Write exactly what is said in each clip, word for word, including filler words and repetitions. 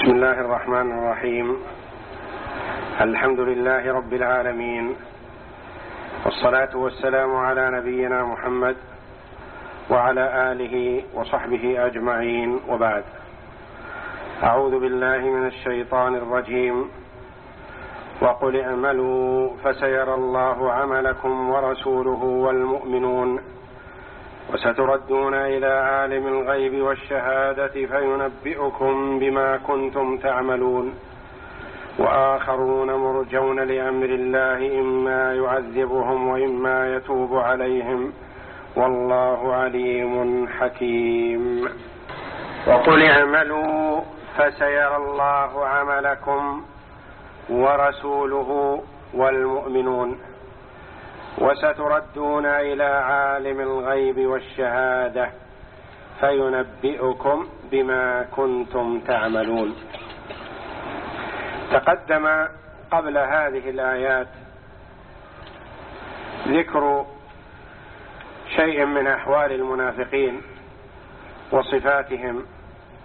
بسم الله الرحمن الرحيم. الحمد لله رب العالمين، والصلاة والسلام على نبينا محمد وعلى آله وصحبه أجمعين، وبعد. أعوذ بالله من الشيطان الرجيم. وقل اعملوا فسيرى الله عملكم ورسوله والمؤمنون وستردون إلى عالم الغيب والشهادة فينبئكم بما كنتم تعملون وآخرون مرجون لأمر الله إما يعذبهم وإما يتوب عليهم والله عليم حكيم. وقل اعملوا فسيرى الله عملكم ورسوله والمؤمنون وستردون إلى عالم الغيب والشهادة فينبئكم بما كنتم تعملون. تقدم قبل هذه الآيات ذكر شيء من أحوال المنافقين وصفاتهم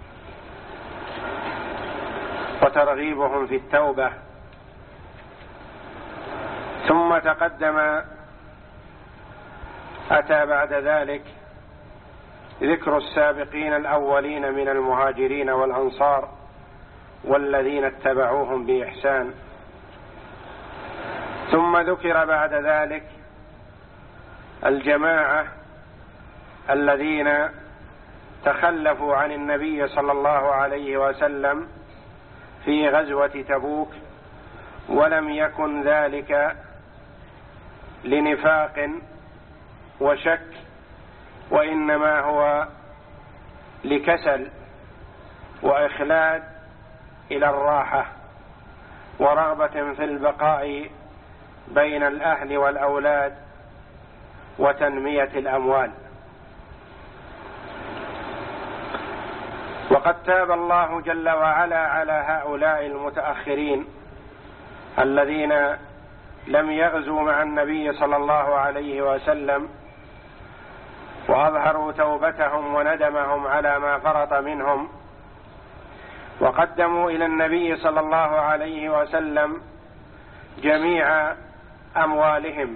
وترغيبهم في التوبة، ثم تقدم أتى بعد ذلك ذكر السابقين الأولين من المهاجرين والأنصار والذين اتبعوهم بإحسان، ثم ذكر بعد ذلك الجماعة الذين تخلفوا عن النبي صلى الله عليه وسلم في غزوة تبوك، ولم يكن ذلك لنفاق وشك، وإنما هو لكسل وإخلاد إلى الراحة ورغبة في البقاء بين الأهل والأولاد وتنمية الأموال. وقد تاب الله جل وعلا على هؤلاء المتأخرين الذين لم يغزوا مع النبي صلى الله عليه وسلم، وأظهروا توبتهم وندمهم على ما فرط منهم، وقدموا إلى النبي صلى الله عليه وسلم جميع أموالهم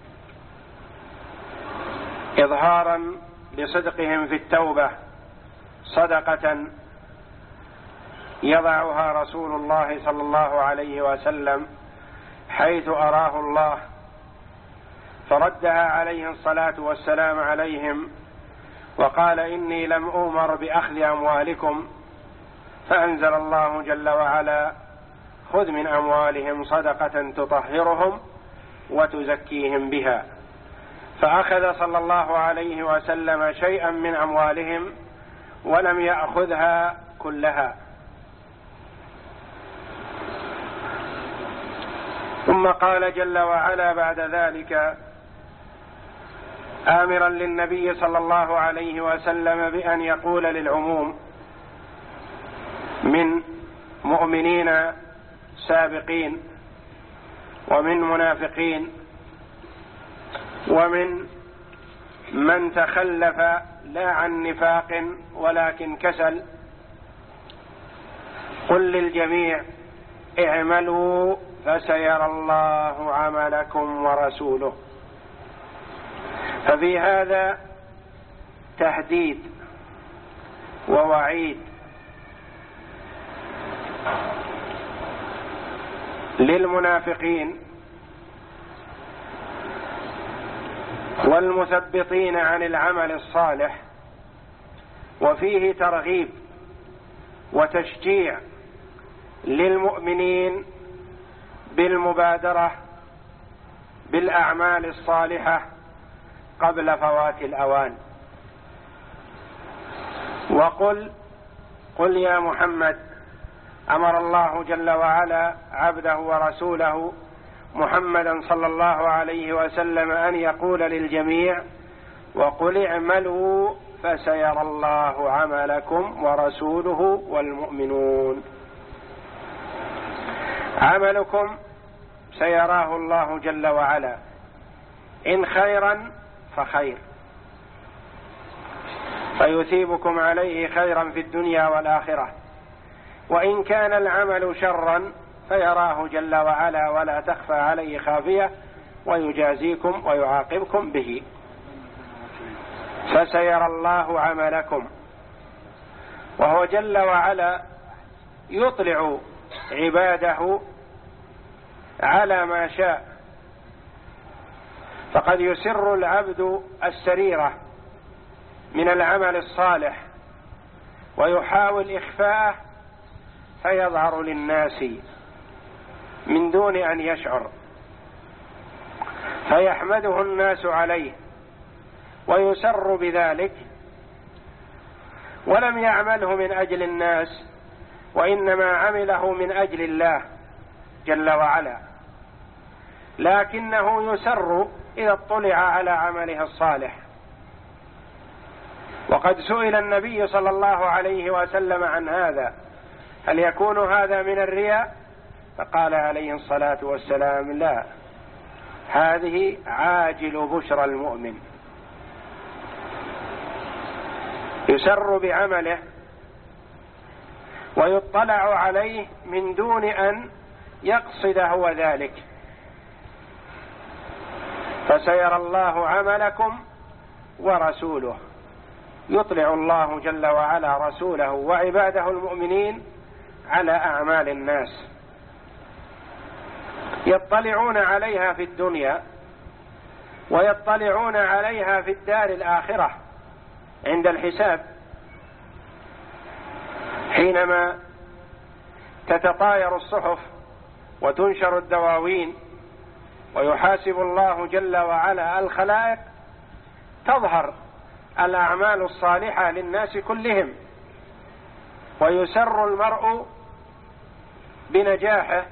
إظهارا لصدقهم في التوبة، صدقة يضعها رسول الله صلى الله عليه وسلم حيث أراه الله، فردها عليه الصلاة والسلام عليهم وقال: إني لم أؤمر بأخذ أموالكم، فأنزل الله جل وعلا: خذ من أموالهم صدقة تطهرهم وتزكيهم بها. فأخذ صلى الله عليه وسلم شيئا من أموالهم ولم يأخذها كلها. ثم قال جل وعلا بعد ذلك آمرا للنبي صلى الله عليه وسلم بأن يقول للعموم من مؤمنين سابقين ومن منافقين ومن من تخلف لا عن نفاق ولكن كسل: قل للجميع اعملوا فسيرى الله عملكم ورسوله. ففي هذا تهديد ووعيد للمنافقين والمثبطين عن العمل الصالح، وفيه ترغيب وتشجيع للمؤمنين بالمبادرة بالأعمال الصالحة قبل فوات الأوان. وقل قل يا محمد، أمر الله جل وعلا عبده ورسوله محمدا صلى الله عليه وسلم أن يقول للجميع: وقل اعملوا فسيرى الله عملكم ورسوله والمؤمنون. عملكم سيراه الله جل وعلا، إن خيرا فخير، فيثيبكم عليه خيرا في الدنيا والآخرة، وإن كان العمل شرا فيراه جل وعلا ولا تخفى عليه خافية ويجازيكم ويعاقبكم به. فسيرى الله عملكم، وهو جل وعلا يطلع عباده على ما شاء، فقد يسر العبد السريرة من العمل الصالح ويحاول إخفاءه فيظهر للناس من دون أن يشعر، فيحمده الناس عليه ويسر بذلك، ولم يعمله من أجل الناس وإنما عمله من أجل الله جل وعلا، لكنه يسر إذا اطلع على عمله الصالح. وقد سئل النبي صلى الله عليه وسلم عن هذا: هل يكون هذا من الرياء؟ فقال عليه الصلاة والسلام: لا، هذه عاجل بشرى المؤمن، يسر بعمله ويطلع عليه من دون أن يقصد هو ذلك. فسيرى الله عملكم ورسوله، يطلع الله جل وعلا رسوله وعباده المؤمنين على أعمال الناس، يطلعون عليها في الدنيا ويطلعون عليها في الدار الآخرة عند الحساب، حينما تتطاير الصحف وتنشر الدواوين ويحاسب الله جل وعلا الخلائق، تظهر الأعمال الصالحة للناس كلهم، ويسر المرء بنجاحه،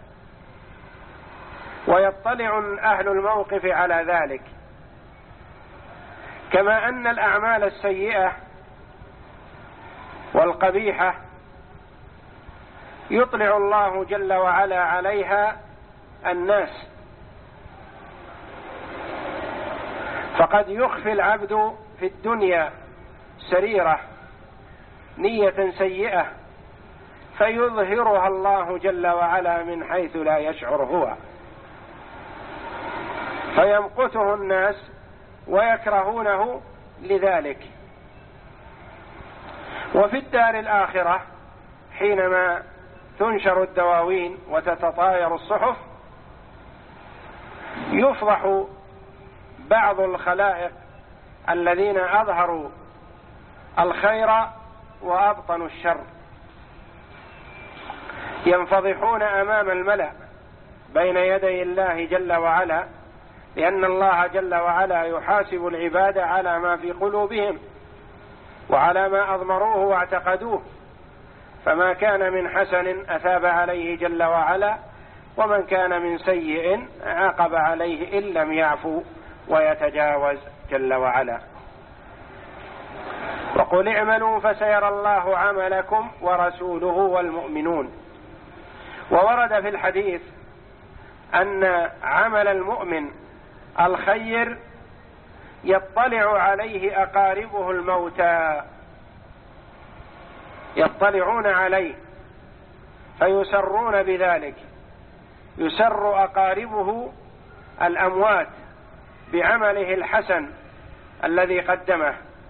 ويطلع أهل الموقف على ذلك. كما أن الأعمال السيئة والقبيحة يطلع الله جل وعلا عليها الناس، فقد يخفي العبد في الدنيا سريرة نية سيئة فيظهرها الله جل وعلا من حيث لا يشعر هو، فيمقته الناس ويكرهونه لذلك. وفي الدار الآخرة حينما تنشر الدواوين وتتطاير الصحف، يفضح بعض الخلائق الذين أظهروا الخير وأبطنوا الشر، ينفضحون أمام الملأ بين يدي الله جل وعلا، لأن الله جل وعلا يحاسب العباد على ما في قلوبهم وعلى ما أضمروه واعتقدوه، فما كان من حسن أثاب عليه جل وعلا، ومن كان من سيء عاقب عليه إن لم يعفو ويتجاوز جل وعلا. وقل اعملوا فسيرى الله عملكم ورسوله والمؤمنون. وورد في الحديث أن عمل المؤمن الخير يطلع عليه أقاربه الموتى، يطلعون عليه فيسرون بذلك، يسر أقاربه الأموات بعمله الحسن الذي قدمه.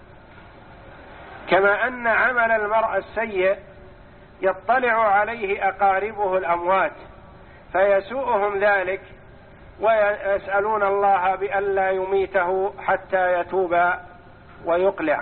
كما أن عمل المرء السيء يطلع عليه أقاربه الأموات فيسوءهم ذلك ويسألون الله بألا يميته حتى يتوب ويقلع.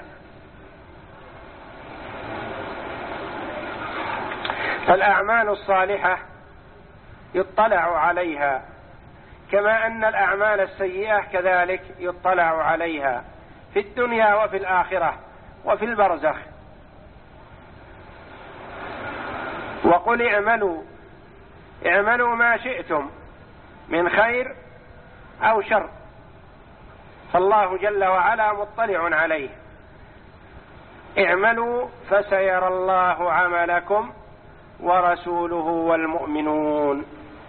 فالأعمال الصالحة يطلع عليها، كما أن الأعمال السيئة كذلك يطلع عليها في الدنيا وفي الآخرة وفي البرزخ. وقل اعملوا اعملوا ما شئتم من خير أو شر، فالله جل وعلا مطلع عليه. اعملوا فسيرى الله عملكم ورسوله والمؤمنون.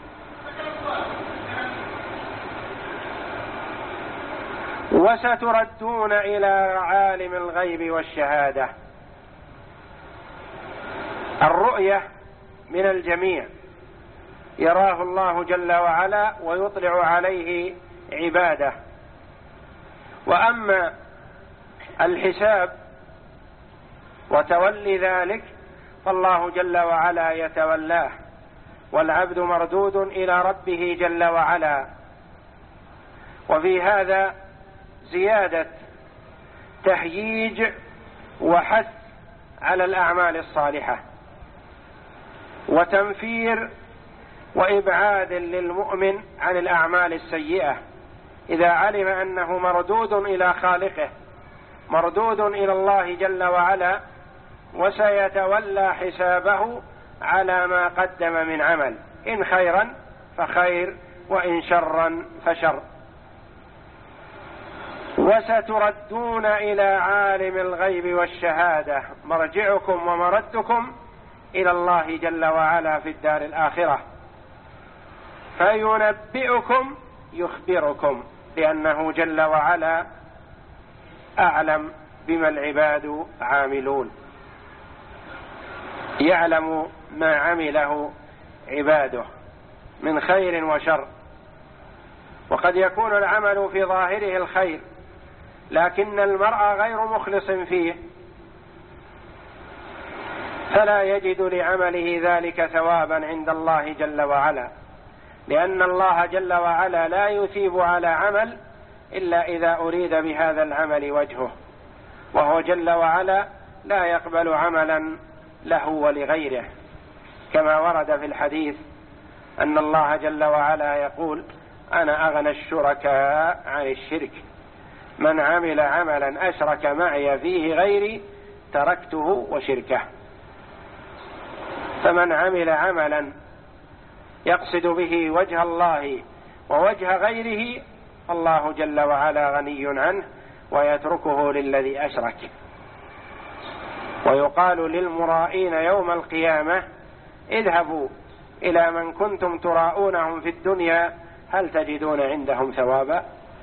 وستردون إلى عالم الغيب والشهادة الرؤية من الجميع، يراه الله جل وعلا ويطلع عليه عباده. وأما الحساب وتولي ذلك فالله جل وعلا يتولاه، والعبد مردود إلى ربه جل وعلا. وفي هذا زيادة تهييج وحث على الأعمال الصالحة، وتنفير وإبعاد للمؤمن عن الأعمال السيئة إذا علم أنه مردود إلى خالقه، مردود إلى الله جل وعلا، وسيتولى حسابه على ما قدم من عمل، إن خيرا فخير وإن شرا فشر. وستردون إلى عالم الغيب والشهادة، مرجعكم ومردكم إلى الله جل وعلا في الدار الآخرة، فينبئكم يخبركم، لأنه جل وعلا أعلم بما العباد عاملون، يعلم ما عمله عباده من خير وشر. وقد يكون العمل في ظاهره الخير لكن المرء غير مخلص فيه، فلا يجد لعمله ذلك ثوابا عند الله جل وعلا، لأن الله جل وعلا لا يثيب على عمل إلا إذا أريد بهذا العمل وجهه، وهو جل وعلا لا يقبل عملا له ولغيره، كما ورد في الحديث أن الله جل وعلا يقول: أنا أغنى الشركاء عن الشرك، من عمل عملا أشرك معي فيه غيري تركته وشركه. فمن عمل عملا يقصد به وجه الله ووجه غيره الله جل وعلا غني عنه ويتركه للذي أشرك. ويقال للمرائين يوم القيامة: اذهبوا إلى من كنتم تراءونهم في الدنيا هل تجدون عندهم ثوابا؟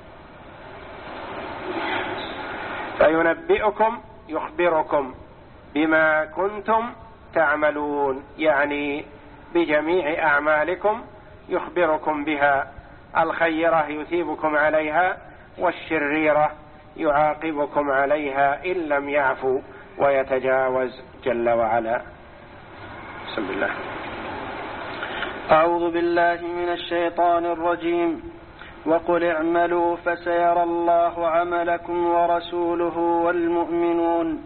فينبئكم يخبركم بما كنتم تعملون، يعني بجميع أعمالكم يخبركم بها، الخيرة يثيبكم عليها والشريرة يعاقبكم عليها إن لم يعفوا ويتجاوز جل وعلا. بسم الله. أعوذ بالله من الشيطان الرجيم. وقل اعملوا فسيرى الله عملكم ورسوله والمؤمنون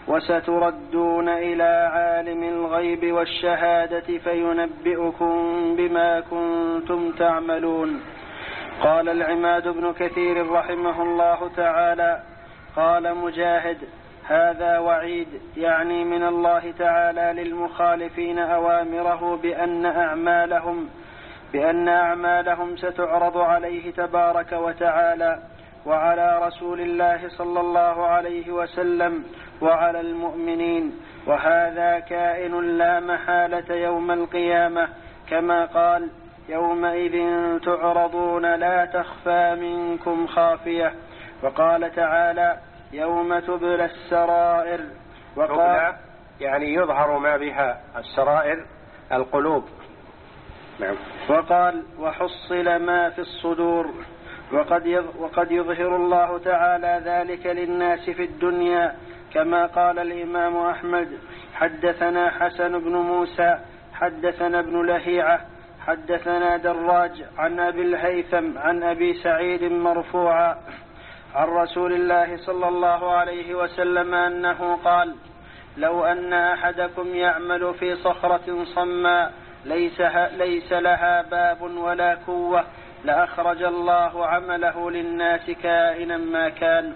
وستردون إلى عالم الغيب والشهادة فينبئكم بما كنتم تعملون. قال العماد بن كثير رحمه الله تعالى: قال مجاهد: هذا وعيد، يعني من الله تعالى للمخالفين أوامره بأن أعمالهم بأن أعمالهم ستعرض عليه تبارك وتعالى وعلى رسول الله صلى الله عليه وسلم وعلى المؤمنين، وهذا كائن لا محالة يوم القيامة، كما قال: يومئذ تعرضون لا تخفى منكم خافية. وقال تعالى: يوم تبلى السرائر. وقال يعني يظهر ما بها السرائر القلوب. نعم. وقال: وحصل ما في الصدور. وقد وقد يظهر الله تعالى ذلك للناس في الدنيا، كما قال الإمام أحمد: حدثنا حسن بن موسى حدثنا ابن لهيعة حدثنا دراج عن أبي الهيثم عن أبي سعيد مرفوعا عن رسول الله صلى الله عليه وسلم أنه قال: لو أن أحدكم يعمل في صخرة صماء ليس, ليس لها باب ولا كوة لأخرج الله عمله للناس كائنا ما كان.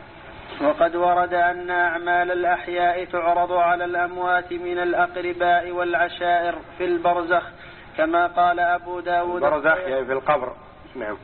وقد ورد أن أعمال الأحياء تعرض على الأموات من الأقرباء والعشائر في البرزخ، كما قال أبو داود البرزخ يعني في القبر. نعم.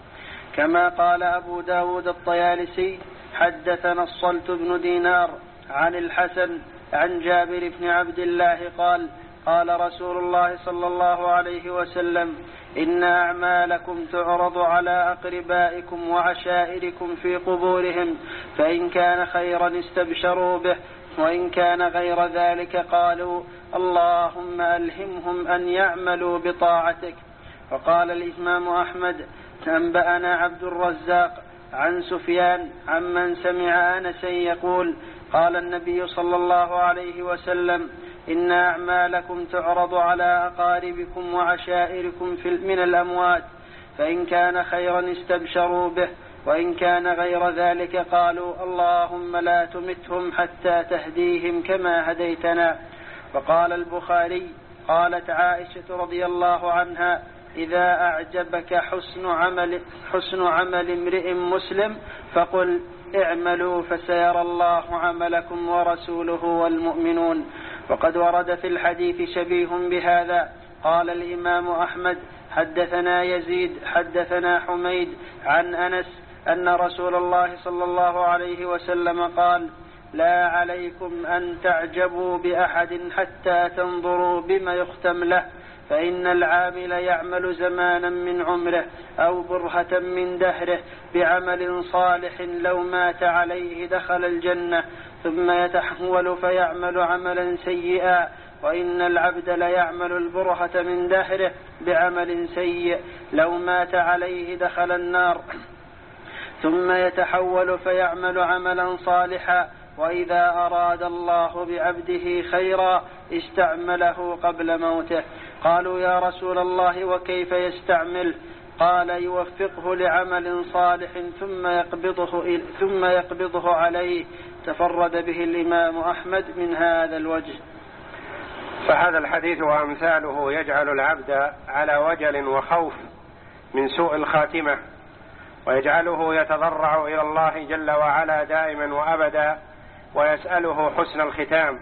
كما قال أبو داود الطيالسي: حدثنا الصلت بن دينار عن الحسن عن جابر بن عبد الله قال: قال رسول الله صلى الله عليه وسلم: إن أعمالكم تعرض على أقربائكم وعشائركم في قبورهم، فإن كان خيرا استبشروا به، وإن كان غير ذلك قالوا اللهم ألهمهم أن يعملوا بطاعتك. وقال الإمام أحمد أنبأنا عبد الرزاق عن سفيان عمن سمع أنسا يقول قال النبي صلى الله عليه وسلم إن أعمالكم تعرض على أقاربكم وعشائركم من الأموات، فإن كان خيرا استبشروا به، وإن كان غير ذلك قالوا اللهم لا تمتهم حتى تهديهم كما هديتنا. وقال البخاري قالت عائشة رضي الله عنها إذا أعجبك حسن عمل, حسن عمل امرئ مسلم فقل اعملوا فسيرى الله عملكم ورسوله والمؤمنون. وقد ورد في الحديث شبيه بهذا. قال الإمام أحمد حدثنا يزيد حدثنا حميد عن أنس أن رسول الله صلى الله عليه وسلم قال لا عليكم أن تعجبوا بأحد حتى تنظروا بما يختم له، فإن العامل يعمل زمانا من عمره أو برهة من دهره بعمل صالح لو مات عليه دخل الجنة، ثم يتحول فيعمل عملا سيئا، وإن العبد ليعمل البرهة من دهره بعمل سيء لو مات عليه دخل النار، ثم يتحول فيعمل عملا صالحا، وإذا أراد الله بعبده خيرا استعمله قبل موته. قالوا يا رسول الله وكيف يستعمل؟ قال يوفقه لعمل صالح ثم يقبضه, ثم يقبضه عليه. تفرد به الإمام أحمد من هذا الوجه. فهذا الحديث وأمثاله يجعل العبد على وجل وخوف من سوء الخاتمة، ويجعله يتضرع إلى الله جل وعلا دائما وأبدا، ويسأله حسن الختام،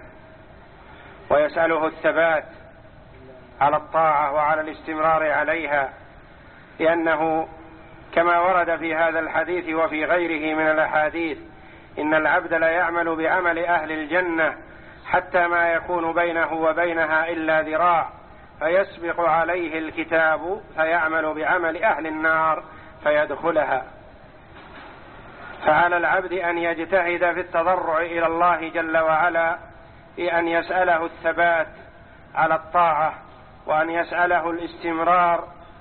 ويسأله الثبات على الطاعة وعلى الاستمرار عليها، لأنه كما ورد في هذا الحديث وفي غيره من الأحاديث إن العبد لا يعمل بعمل أهل الجنة حتى ما يكون بينه وبينها إلا ذراع، فيسبق عليه الكتاب فيعمل بعمل أهل النار فيدخلها. فعلى العبد أن يجتهد في التضرع إلى الله جل وعلا بأن يسأله الثبات على الطاعة، وأن يسأله الاستمرار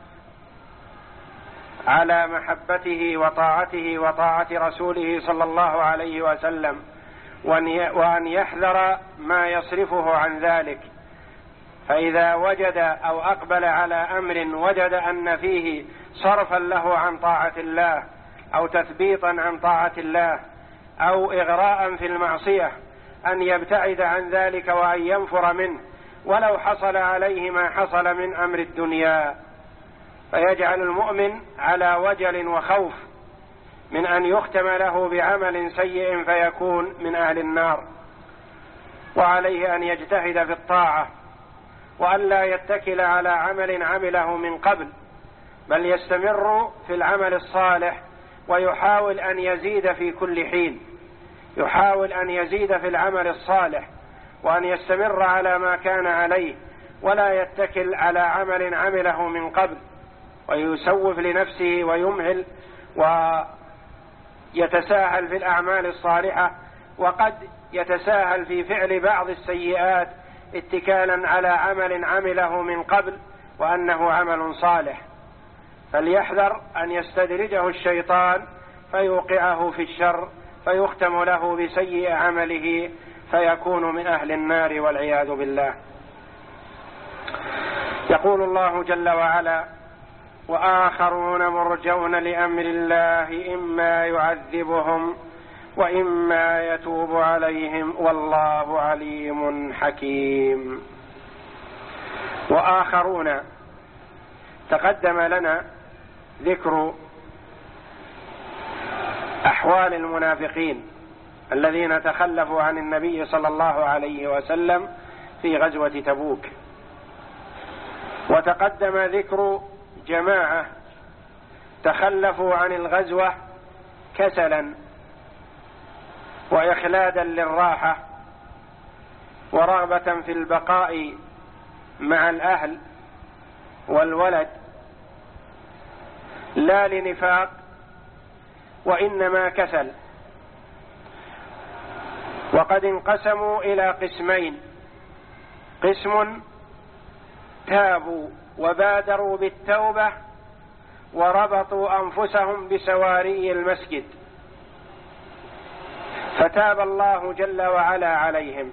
على محبته وطاعته وطاعة رسوله صلى الله عليه وسلم، وأن يحذر ما يصرفه عن ذلك. فإذا وجد أو أقبل على أمر وجد أن فيه صرفا له عن طاعة الله أو تثبيطا عن طاعة الله أو إغراء في المعصية، أن يبتعد عن ذلك وأن ينفر منه ولو حصل عليه ما حصل من أمر الدنيا. فيجعل المؤمن على وجل وخوف من أن يختم له بعمل سيء فيكون من أهل النار. وعليه أن يجتهد في الطاعة، وأن لا يتكل على عمل عمله من قبل، بل يستمر في العمل الصالح، ويحاول أن يزيد في كل حين، يحاول أن يزيد في العمل الصالح، وأن يستمر على ما كان عليه، ولا يتكل على عمل عمله من قبل ويسوف لنفسه ويمهل ويتساهل في الأعمال الصالحة، وقد يتساهل في فعل بعض السيئات اتكالا على عمل عمله من قبل وأنه عمل صالح. فليحذر أن يستدرجه الشيطان فيوقعه في الشر فيختم له بسيء عمله فيكون من أهل النار والعياذ بالله. يقول الله جل وعلا وآخرون مرجون لأمر الله إما يعذبهم وإما يتوب عليهم والله عليم حكيم. وآخرون تقدم لنا ذكر أحوال المنافقين الذين تخلفوا عن النبي صلى الله عليه وسلم في غزوة تبوك، وتقدم ذكر جماعة تخلفوا عن الغزوة كسلا وإخلادا للراحة ورغبة في البقاء مع الأهل والولد، لا لنفاق وإنما كسل. وقد انقسموا إلى قسمين: قسم تابوا وبادروا بالتوبة وربطوا أنفسهم بسواري المسجد فتاب الله جل وعلا عليهم،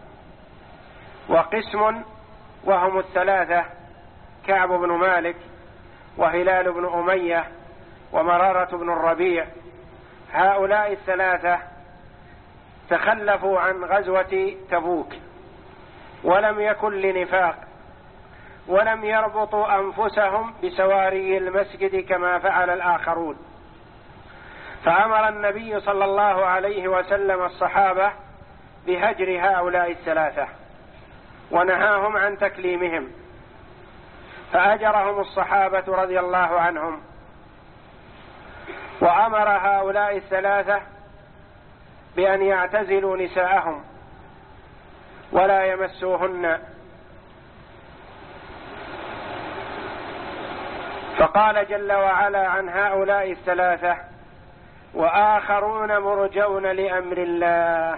وقسم وهم الثلاثة: كعب بن مالك وهلال بن أمية ومرارة بن الربيع. هؤلاء الثلاثة تخلفوا عن غزوة تبوك ولم يكن لنفاق، ولم يربطوا أنفسهم بسواري المسجد كما فعل الآخرون، فأمر النبي صلى الله عليه وسلم الصحابة بهجر هؤلاء الثلاثة ونهاهم عن تكليمهم، فأجرهم الصحابة رضي الله عنهم، وأمر هؤلاء الثلاثة بأن يعتزلوا نساءهم ولا يمسوهن، فقال جل وعلا عن هؤلاء الثلاثة: وآخرون مرجون لأمر الله.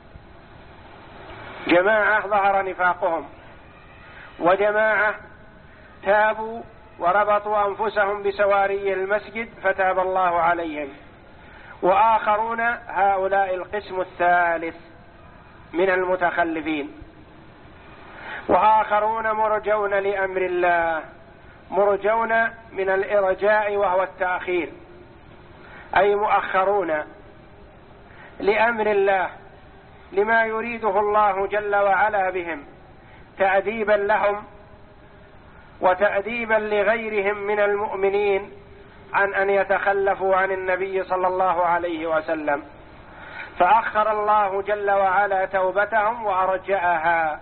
جماعة ظهر نفاقهم، وجماعة تابوا وربطوا أنفسهم بسواري المسجد فتاب الله عليهم، وآخرون هؤلاء القسم الثالث من المتخلفين. وآخرون مرجون لأمر الله، مرجون من الإرجاء وهو التأخير، أي مؤخرون لأمر الله، لما يريده الله جل وعلا بهم تأديبا لهم وتأديبا لغيرهم من المؤمنين عن أن يتخلفوا عن النبي صلى الله عليه وسلم، فأخر الله جل وعلا توبتهم وأرجأها،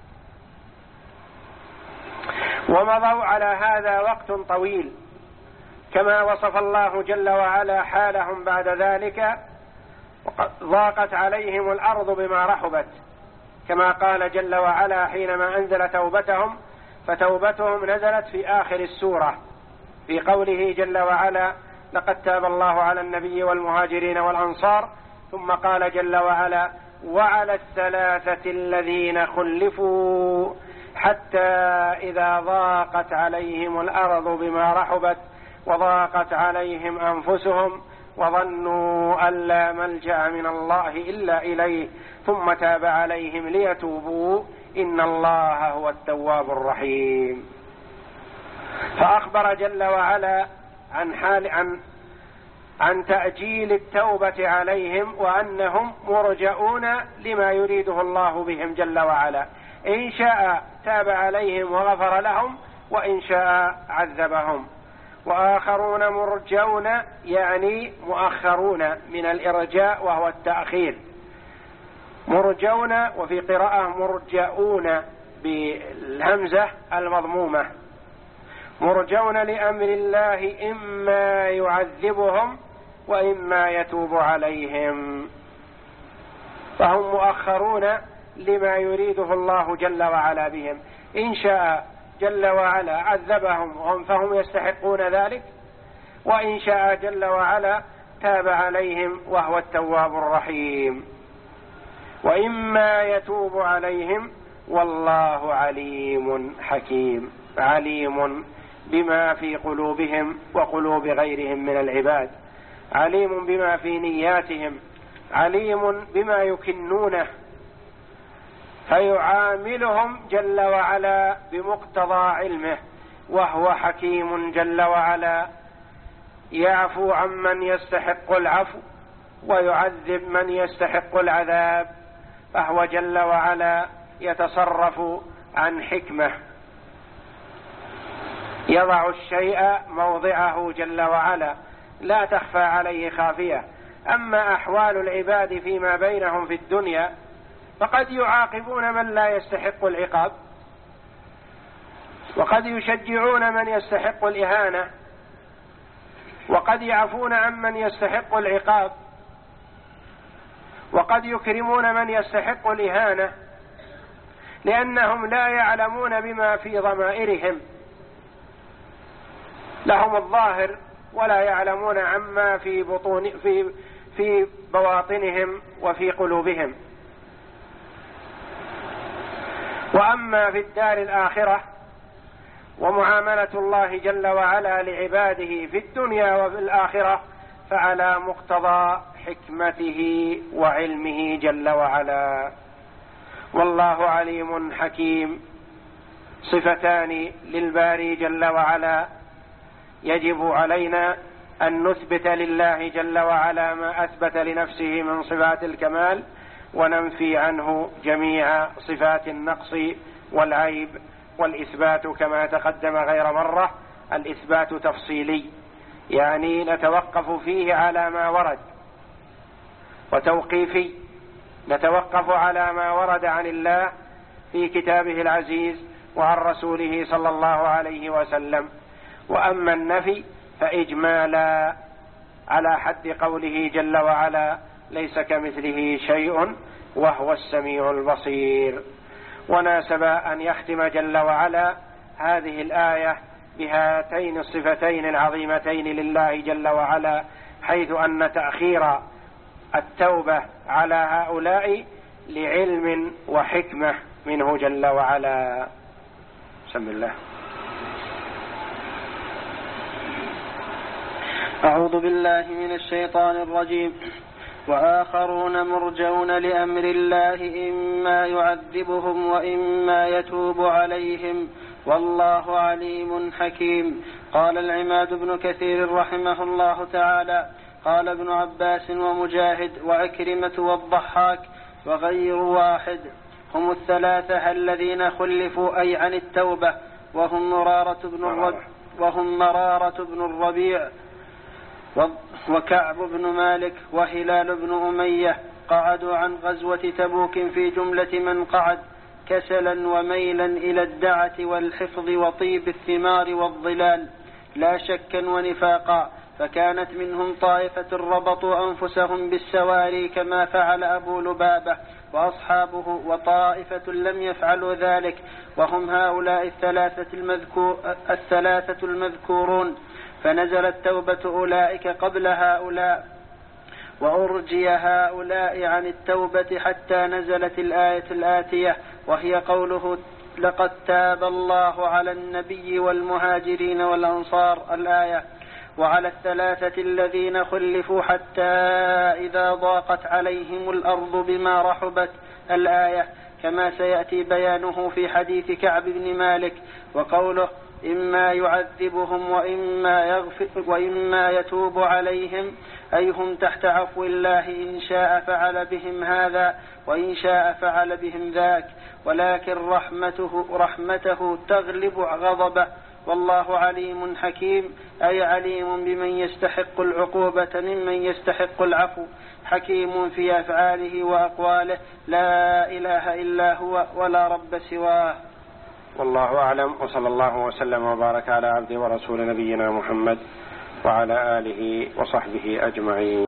ومضوا على هذا وقت طويل، كما وصف الله جل وعلا حالهم بعد ذلك: ضاقت عليهم الأرض بما رحبت، كما قال جل وعلا حينما أنزل توبتهم، فتوبتهم نزلت في آخر السورة في قوله جل وعلا: لقد تاب الله على النبي والمهاجرين والأنصار، ثم قال جل وعلا: وعلى الثلاثة الذين خلفوا حتى إذا ضاقت عليهم الأرض بما رحبت وضاقت عليهم أنفسهم وظنوا أن لا ملجأ من الله إلا إليه ثم تاب عليهم ليتوبوا إن الله هو التواب الرحيم. فأخبر جل وعلا عن حال عن عن تأجيل التوبة عليهم، وأنهم مرجؤون لما يريده الله بهم جل وعلا، إن شاء تاب عليهم وغفر لهم، وإن شاء عذبهم. وآخرون مرجون يعني مؤخرون من الإرجاء وهو التأخير، مرجون، وفي قراءة مرجؤون بالهمزة المضمومة، مرجون لأمر الله إما يعذبهم وإما يتوب عليهم، فهم مؤخرون لما يريده الله جل وعلا بهم، إن شاء جل وعلا عذبهم فهم يستحقون ذلك، وإن شاء جل وعلا تاب عليهم وهو التواب الرحيم، وإما يتوب عليهم والله عليم حكيم، عليم بما في قلوبهم وقلوب غيرهم من العباد، عليم بما في نياتهم، عليم بما يكنونه، فيعاملهم جل وعلا بمقتضى علمه، وهو حكيم جل وعلا، يعفو عمن يستحق العفو ويعذب من يستحق العذاب، فهو جل وعلا يتصرف عن حكمه، يضع الشيء موضعه جل وعلا، لا تخفى عليه خافية. أما أحوال العباد فيما بينهم في الدنيا فقد يعاقبون من لا يستحق العقاب، وقد يشجعون من يستحق الإهانة، وقد يعفون عن من يستحق العقاب، وقد يكرمون من يستحق الإهانة، لأنهم لا يعلمون بما في ضمائرهم، لهم الظاهر ولا يعلمون عما في بطون في في بواطنهم وفي قلوبهم. وأما في الدار الآخرة ومعاملة الله جل وعلا لعباده في الدنيا وفي الآخرة فعلى مقتضى حكمته وعلمه جل وعلا. والله عليم حكيم، صفتان للباري جل وعلا يجب علينا أن نثبت لله جل وعلا ما أثبت لنفسه من صفات الكمال، وننفي عنه جميع صفات النقص والعيب. والإثبات كما تقدم غير مرة الإثبات تفصيلي، يعني نتوقف فيه على ما ورد، وتوقيفي نتوقف على ما ورد عن الله في كتابه العزيز وعن رسوله صلى الله عليه وسلم. وأما النفي فإجمالا على حد قوله جل وعلا ليس كمثله شيء وهو السميع البصير. وناسب أن يختم جل وعلا هذه الآية بهاتين الصفتين العظيمتين لله جل وعلا، حيث أن تأخير التوبة على هؤلاء لعلم وحكمة منه جل وعلا. بسم الله. أعوذ بالله من الشيطان الرجيم. وآخرون مرجون لأمر الله إما يعذبهم وإما يتوب عليهم والله عليم حكيم. قال العماد بن كثير رحمه الله تعالى قال ابن عباس ومجاهد وعكرمة والضحاك وغير واحد هم الثلاثة الذين خلفوا أي عن التوبة، وهم مرارة بن الربيع وهم مرارة بن الربيع وكعب بن مالك وهلال بن أمية، قعدوا عن غزوة تبوك في جملة من قعد كسلا وميلا إلى الدعة والحفظ وطيب الثمار والظلال لا شكا ونفاقا، فكانت منهم طائفة ربطوا أنفسهم بالسواري كما فعل أبو لبابة وأصحابه، وطائفة لم يفعلوا ذلك، وهم هؤلاء الثلاثة, المذكور الثلاثة المذكورون. فنزلت توبة أولئك قبل هؤلاء، وأرجي هؤلاء عن التوبة حتى نزلت الآية الآتية، وهي قوله لقد تاب الله على النبي والمهاجرين والأنصار الآية، وعلى الثلاثة الذين خلفوا حتى إذا ضاقت عليهم الأرض بما رحبت الآية، كما سيأتي بيانه في حديث كعب بن مالك. وقوله إما يعذبهم وإما, يغفر وإما يتوب عليهم أي هم تحت عفو الله، إن شاء فعل بهم هذا وإن شاء فعل بهم ذاك، ولكن رحمته, رحمته تغلب غضبه. والله عليم حكيم أي عليم بمن يستحق العقوبة ممن يستحق العفو، حكيم في أفعاله وأقواله، لا إله إلا هو ولا رب سواه. والله أعلم، وصلى الله وسلم وبارك على عبده ورسول نبينا محمد وعلى آله وصحبه أجمعين.